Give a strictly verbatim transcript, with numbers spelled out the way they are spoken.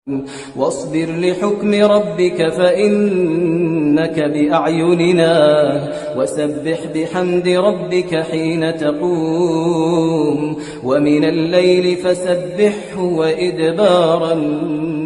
واصبر لحكم ربك فإنك بأعيننا وسبح بحمد ربك حين تقوم ومن الليل فسبحه وإدبار النجوم